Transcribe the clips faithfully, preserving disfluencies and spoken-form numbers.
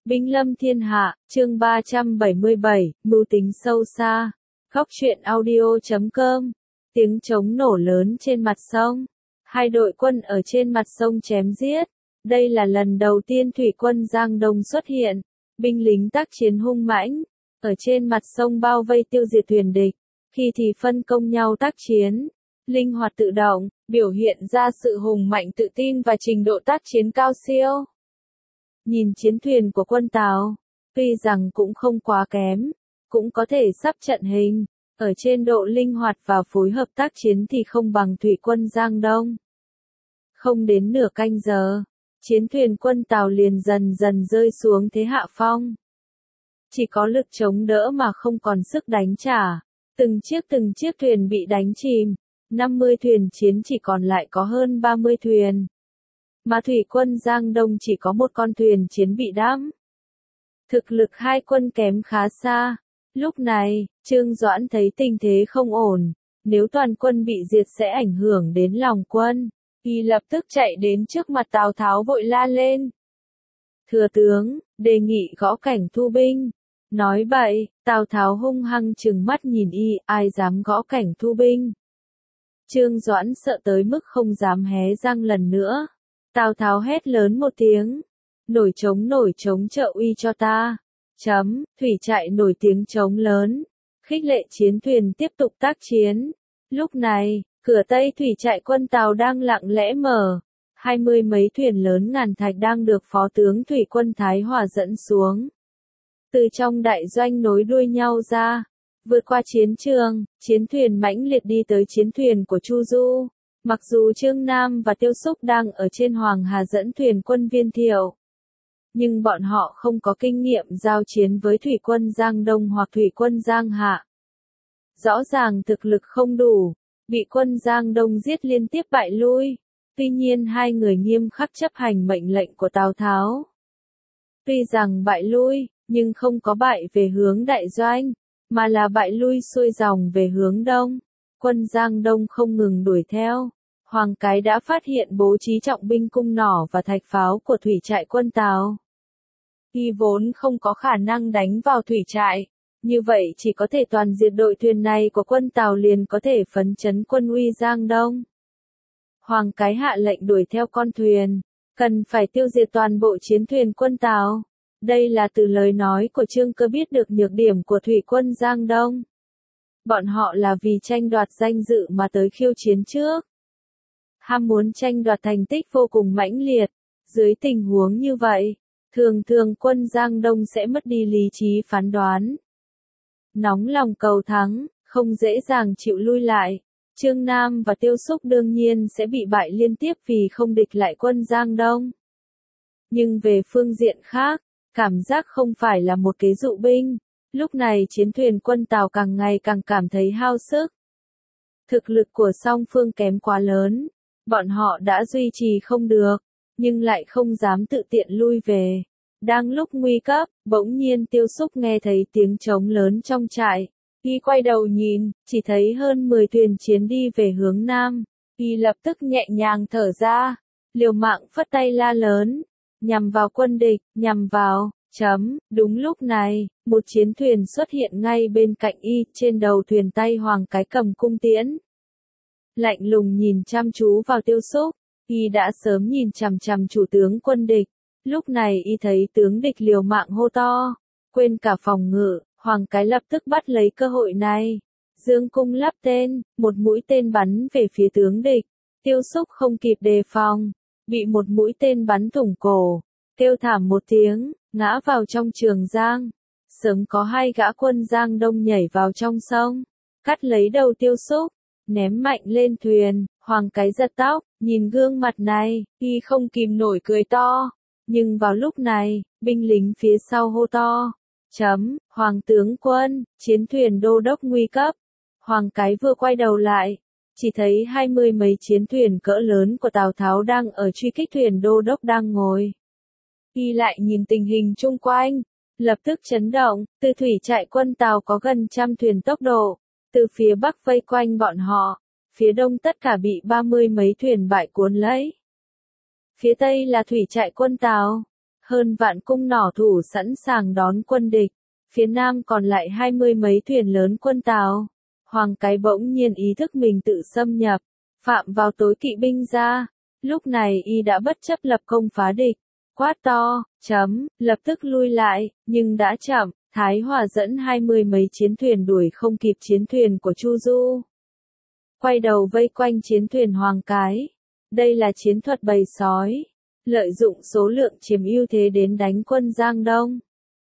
Binh lâm thiên hạ, chương ba trăm bảy mươi bảy, mưu tính sâu xa. Góc truyện audio chấm com. Tiếng trống nổ lớn trên mặt sông. Hai đội quân ở trên mặt sông chém giết. Đây là lần đầu tiên thủy quân Giang Đông xuất hiện. Binh lính tác chiến hung mãnh. Ở trên mặt sông bao vây tiêu diệt thuyền địch. Khi thì phân công nhau tác chiến. Linh hoạt tự động, biểu hiện ra sự hùng mạnh tự tin và trình độ tác chiến cao siêu. Nhìn chiến thuyền của quân Tào, tuy rằng cũng không quá kém, cũng có thể sắp trận hình, ở trên độ linh hoạt và phối hợp tác chiến thì không bằng thủy quân Giang Đông. Không đến nửa canh giờ, chiến thuyền quân Tào liền dần dần rơi xuống thế hạ phong. Chỉ có lực chống đỡ mà không còn sức đánh trả, từng chiếc từng chiếc thuyền bị đánh chìm, năm mươi thuyền chiến chỉ còn lại có hơn ba mươi thuyền. Mà thủy quân Giang Đông chỉ có một con thuyền chiến bị đắm. Thực lực hai quân kém khá xa. Lúc này, Trương Doãn thấy tình thế không ổn, nếu toàn quân bị diệt sẽ ảnh hưởng đến lòng quân, y lập tức chạy đến trước mặt Tào Tháo vội la lên. Thừa tướng, đề nghị gõ cảnh thu binh. Nói bậy, Tào Tháo hung hăng trừng mắt nhìn y, ai dám gõ cảnh thu binh. Trương Doãn sợ tới mức không dám hé răng lần nữa. Tào Tháo hét lớn một tiếng. Nổi trống nổi trống trợ uy cho ta. Chấm, thủy trại nổi tiếng trống lớn. Khích lệ chiến thuyền tiếp tục tác chiến. Lúc này, cửa Tây thủy trại quân Tào đang lặng lẽ mở. Hai mươi mấy thuyền lớn ngàn thạch đang được phó tướng thủy quân Thái Hòa dẫn xuống. Từ trong đại doanh nối đuôi nhau ra. Vượt qua chiến trường, chiến thuyền mãnh liệt đi tới chiến thuyền của Chu Du. Mặc dù Trương Nam và Tiêu Xúc đang ở trên Hoàng Hà dẫn thuyền quân Viên Thiệu, nhưng bọn họ không có kinh nghiệm giao chiến với thủy quân Giang Đông hoặc thủy quân Giang Hạ. Rõ ràng thực lực không đủ, bị quân Giang Đông giết liên tiếp bại lui. Tuy nhiên hai người nghiêm khắc chấp hành mệnh lệnh của Tào Tháo. Tuy rằng bại lui, nhưng không có bại về hướng đại doanh, mà là bại lui xuôi dòng về hướng đông. Quân Giang Đông không ngừng đuổi theo. Hoàng Cái đã phát hiện bố trí trọng binh cung nỏ và thạch pháo của thủy trại quân Tào. Y vốn không có khả năng đánh vào thủy trại, như vậy chỉ có thể toàn diệt đội thuyền này của quân Tào liền có thể phấn chấn quân uy Giang Đông. Hoàng Cái hạ lệnh đuổi theo con thuyền, cần phải tiêu diệt toàn bộ chiến thuyền quân Tào. Đây là từ lời nói của Trương Cơ biết được nhược điểm của thủy quân Giang Đông. Bọn họ là vì tranh đoạt danh dự mà tới khiêu chiến trước. Ham muốn tranh đoạt thành tích vô cùng mãnh liệt. Dưới tình huống như vậy, thường thường quân Giang Đông sẽ mất đi lý trí phán đoán. Nóng lòng cầu thắng, không dễ dàng chịu lui lại. Trương Nam và Tiêu Xúc đương nhiên sẽ bị bại liên tiếp vì không địch lại quân Giang Đông. Nhưng về phương diện khác, cảm giác không phải là một kế dụ binh. Lúc này chiến thuyền quân Tào càng ngày càng cảm thấy hao sức. Thực lực của song phương kém quá lớn. Bọn họ đã duy trì không được, nhưng lại không dám tự tiện lui về. Đang lúc nguy cấp, bỗng nhiên Tiêu Xúc nghe thấy tiếng trống lớn trong trại. Y quay đầu nhìn, chỉ thấy hơn mười thuyền chiến đi về hướng nam. Y lập tức nhẹ nhàng thở ra, liều mạng phất tay la lớn. Nhằm vào quân địch, nhằm vào, chấm. Đúng lúc này, một chiến thuyền xuất hiện ngay bên cạnh y, trên đầu thuyền tay Hoàng Cái cầm cung tiễn. Lạnh lùng nhìn chăm chú vào Tiêu Xúc, y đã sớm nhìn chằm chằm chủ tướng quân địch. Lúc này y thấy tướng địch liều mạng hô to, quên cả phòng ngự, Hoàng Cái lập tức bắt lấy cơ hội này. Dương cung lắp tên, một mũi tên bắn về phía tướng địch. Tiêu Xúc không kịp đề phòng, bị một mũi tên bắn thủng cổ, kêu thảm một tiếng, ngã vào trong trường giang. Sớm có hai gã quân Giang Đông nhảy vào trong sông, cắt lấy đầu Tiêu Xúc, ném mạnh lên thuyền. Hoàng Cái giật tóc, nhìn gương mặt này, y không kìm nổi cười to. Nhưng vào lúc này, binh lính phía sau hô to. Chấm, Hoàng tướng quân, chiến thuyền đô đốc nguy cấp. Hoàng Cái vừa quay đầu lại, chỉ thấy hai mươi mấy chiến thuyền cỡ lớn của Tào Tháo đang ở truy kích thuyền đô đốc đang ngồi. Y lại nhìn tình hình chung quanh, lập tức chấn động, từ thủy trại quân Tào có gần trăm thuyền tốc độ, từ phía bắc vây quanh bọn họ, phía đông tất cả bị ba mươi mấy thuyền bại cuốn lấy. Phía tây là thủy trại quân Tào, hơn vạn cung nỏ thủ sẵn sàng đón quân địch. Phía nam còn lại hai mươi mấy thuyền lớn quân Tào. Hoàng cái bỗng nhiên ý thức mình tự xâm nhập, phạm vào tối kỵ binh ra. Lúc này y đã bất chấp lập công phá địch, quát to, chấm, lập tức lui lại, nhưng đã chậm, Thái Hòa dẫn hai mươi mấy chiến thuyền đuổi không kịp chiến thuyền của Chu Du. Quay đầu vây quanh chiến thuyền Hoàng cái. Đây là chiến thuật bầy sói, lợi dụng số lượng chiếm ưu thế đến đánh quân Giang Đông.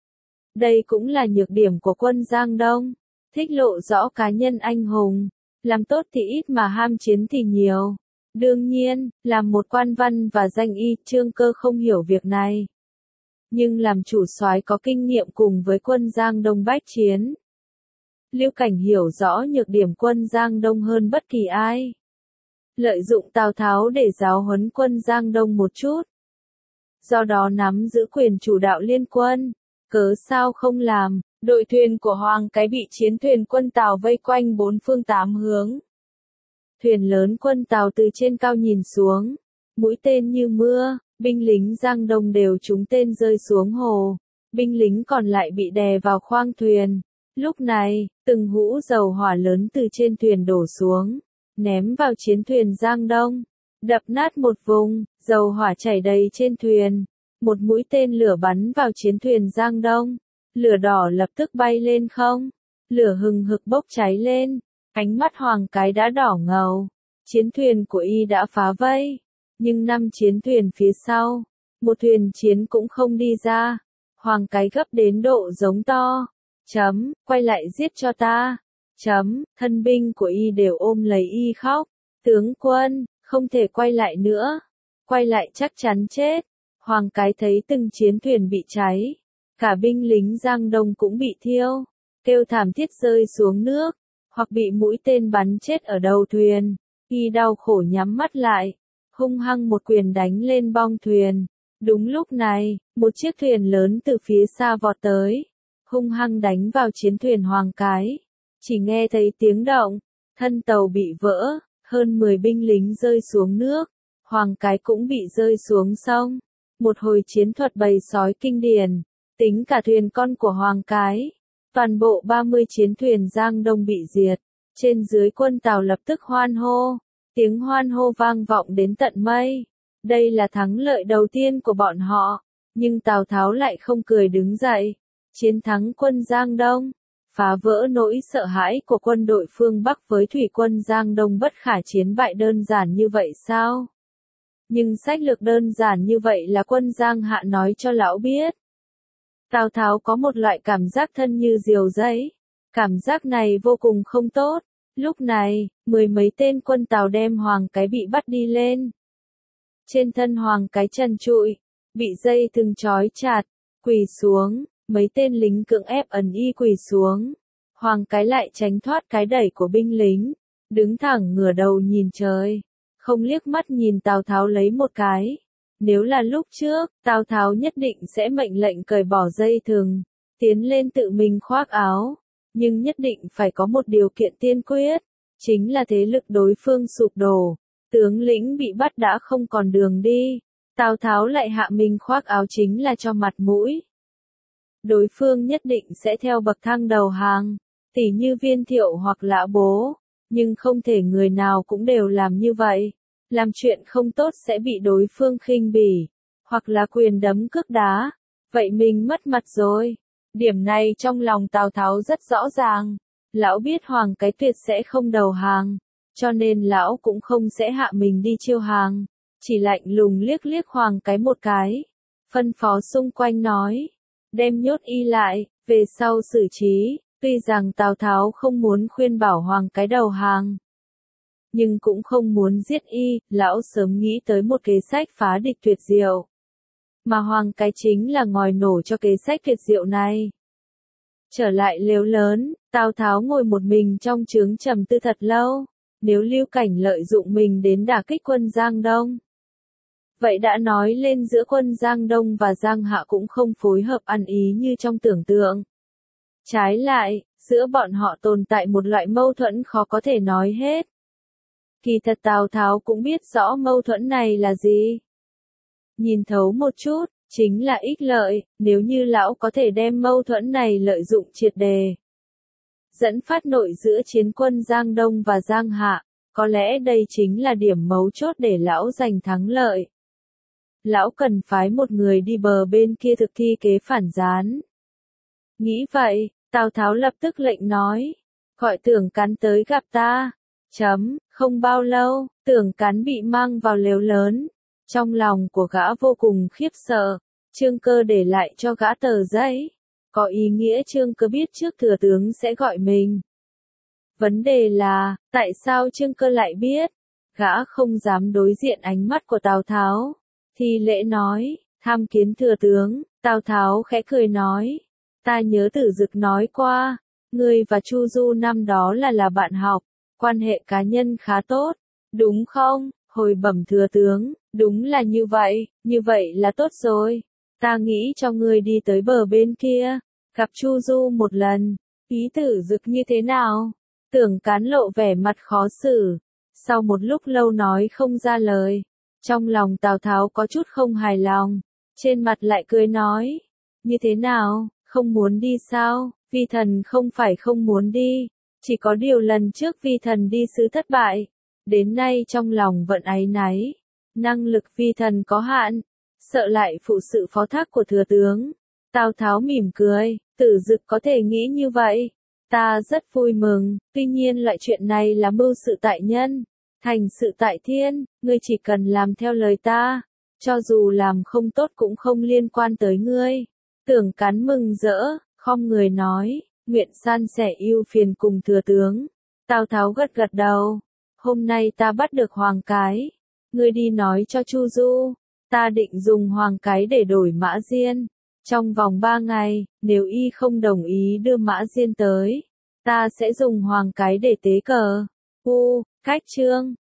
Đây cũng là nhược điểm của quân Giang Đông, thích lộ rõ cá nhân anh hùng, làm tốt thì ít mà ham chiến thì nhiều. Đương nhiên, làm một quan văn và danh y, Trương Cơ không hiểu việc này. Nhưng làm chủ soái có kinh nghiệm cùng với quân Giang Đông bách chiến. Lưu Cảnh hiểu rõ nhược điểm quân Giang Đông hơn bất kỳ ai. Lợi dụng Tào Tháo để giáo huấn quân Giang Đông một chút. Do đó nắm giữ quyền chủ đạo liên quân. Cớ sao không làm, đội thuyền của Hoàng cái bị chiến thuyền quân Tào vây quanh bốn phương tám hướng. Thuyền lớn quân Tào từ trên cao nhìn xuống, mũi tên như mưa, binh lính Giang Đông đều trúng tên rơi xuống hồ. Binh lính còn lại bị đè vào khoang thuyền. Lúc này, từng hũ dầu hỏa lớn từ trên thuyền đổ xuống, ném vào chiến thuyền Giang Đông, đập nát một vùng, dầu hỏa chảy đầy trên thuyền. Một mũi tên lửa bắn vào chiến thuyền Giang Đông, lửa đỏ lập tức bay lên không, lửa hừng hực bốc cháy lên, ánh mắt Hoàng cái đã đỏ ngầu, chiến thuyền của y đã phá vây, nhưng năm chiến thuyền phía sau, một thuyền chiến cũng không đi ra, Hoàng cái gấp đến độ giống to, chấm, quay lại giết cho ta, chấm, thân binh của y đều ôm lấy y khóc, tướng quân, không thể quay lại nữa, quay lại chắc chắn chết. Hoàng cái thấy từng chiến thuyền bị cháy, cả binh lính Giang Đông cũng bị thiêu, kêu thảm thiết rơi xuống nước, hoặc bị mũi tên bắn chết ở đầu thuyền, y đau khổ nhắm mắt lại, hung hăng một quyền đánh lên bong thuyền. Đúng lúc này, một chiếc thuyền lớn từ phía xa vọt tới, hung hăng đánh vào chiến thuyền Hoàng cái, chỉ nghe thấy tiếng động, thân tàu bị vỡ, hơn mười binh lính rơi xuống nước, Hoàng cái cũng bị rơi xuống sông. Một hồi chiến thuật bầy sói kinh điển, tính cả thuyền con của Hoàng cái, toàn bộ ba mươi chiến thuyền Giang Đông bị diệt, trên dưới quân Tào lập tức hoan hô, tiếng hoan hô vang vọng đến tận mây, đây là thắng lợi đầu tiên của bọn họ, nhưng Tào Tháo lại không cười đứng dậy, chiến thắng quân Giang Đông, phá vỡ nỗi sợ hãi của quân đội phương Bắc với thủy quân Giang Đông bất khả chiến bại đơn giản như vậy sao? Nhưng sách lược đơn giản như vậy là quân Giang Hạ nói cho lão biết. Tào Tháo có một loại cảm giác thân như diều giấy. Cảm giác này vô cùng không tốt. Lúc này, mười mấy tên quân Tào đem Hoàng cái bị bắt đi lên. Trên thân Hoàng cái trần trụi, bị dây thừng trói chặt, quỳ xuống, mấy tên lính cưỡng ép ấn y quỳ xuống. Hoàng cái lại tránh thoát cái đẩy của binh lính, đứng thẳng ngửa đầu nhìn trời. Không liếc mắt nhìn Tào Tháo lấy một cái. Nếu là lúc trước, Tào Tháo nhất định sẽ mệnh lệnh cởi bỏ dây thừng, tiến lên tự mình khoác áo. Nhưng nhất định phải có một điều kiện tiên quyết, chính là thế lực đối phương sụp đổ, tướng lĩnh bị bắt đã không còn đường đi. Tào Tháo lại hạ mình khoác áo chính là cho mặt mũi. Đối phương nhất định sẽ theo bậc thang đầu hàng, tỉ như Viên Thiệu hoặc Lã Bố. Nhưng không thể người nào cũng đều làm như vậy. Làm chuyện không tốt sẽ bị đối phương khinh bỉ, hoặc là quyền đấm cước đá. Vậy mình mất mặt rồi. Điểm này trong lòng Tào Tháo rất rõ ràng. Lão biết Hoàng cái tuyệt sẽ không đầu hàng, cho nên lão cũng không sẽ hạ mình đi chiêu hàng. Chỉ lạnh lùng liếc liếc Hoàng cái một cái. Phân phó xung quanh nói, đem nhốt y lại, về sau xử trí. Tuy rằng Tào Tháo không muốn khuyên bảo Hoàng cái đầu hàng, nhưng cũng không muốn giết y, lão sớm nghĩ tới một kế sách phá địch tuyệt diệu. Mà Hoàng cái chính là ngòi nổ cho kế sách tuyệt diệu này. Trở lại lều lớn, Tào Tháo ngồi một mình trong trướng trầm tư thật lâu, nếu Lưu Cảnh lợi dụng mình đến đả kích quân Giang Đông. Vậy đã nói lên giữa quân Giang Đông và Giang Hạ cũng không phối hợp ăn ý như trong tưởng tượng. Trái lại, giữa bọn họ tồn tại một loại mâu thuẫn khó có thể nói hết. Kỳ thật Tào Tháo cũng biết rõ mâu thuẫn này là gì. Nhìn thấu một chút, chính là ích lợi, nếu như lão có thể đem mâu thuẫn này lợi dụng triệt đề. Dẫn phát nội giữa chiến quân Giang Đông và Giang Hạ, có lẽ đây chính là điểm mấu chốt để lão giành thắng lợi. Lão cần phái một người đi bờ bên kia thực thi kế phản gián. Nghĩ vậy, Tào Tháo lập tức lệnh nói, gọi Tưởng Cắn tới gặp ta. Chấm, không bao lâu, Tưởng Cắn bị mang vào lều lớn. Trong lòng của gã vô cùng khiếp sợ, Trương Cơ để lại cho gã tờ giấy, có ý nghĩa Trương Cơ biết trước thừa tướng sẽ gọi mình. Vấn đề là, tại sao Trương Cơ lại biết? Gã không dám đối diện ánh mắt của Tào Tháo. Thi Lễ nói, tham kiến thừa tướng. Tào Tháo khẽ cười nói, ta nhớ Tử Dực nói qua, ngươi và Chu Du năm đó là là bạn học, quan hệ cá nhân khá tốt, đúng không? Hồi bẩm thừa tướng, đúng là như vậy, như vậy là tốt rồi. Ta nghĩ cho ngươi đi tới bờ bên kia, gặp Chu Du một lần. Ý Tử Dực như thế nào? Tưởng Cán lộ vẻ mặt khó xử, sau một lúc lâu nói không ra lời. Trong lòng Tào Tháo có chút không hài lòng, trên mặt lại cười nói, như thế nào, không muốn đi sao? Vi thần không phải không muốn đi, chỉ có điều lần trước vi thần đi sứ thất bại, đến nay trong lòng vẫn áy náy, năng lực vi thần có hạn, sợ lại phụ sự phó thác của thừa tướng. Tào Tháo mỉm cười, Tử Dực có thể nghĩ như vậy, ta rất vui mừng, tuy nhiên loại chuyện này là mưu sự tại nhân, thành sự tại thiên, ngươi chỉ cần làm theo lời ta, cho dù làm không tốt cũng không liên quan tới ngươi. Tưởng Cắn mừng rỡ, khom người nói, nguyện san sẻ ưu phiền cùng thừa tướng. Tào Tháo gật gật đầu, hôm nay ta bắt được Hoàng Cái, ngươi đi nói cho Chu Du, ta định dùng Hoàng Cái để đổi Mã Diên. Trong vòng ba ngày, nếu y không đồng ý đưa Mã Diên tới, ta sẽ dùng Hoàng Cái để tế cờ. U, cách chương.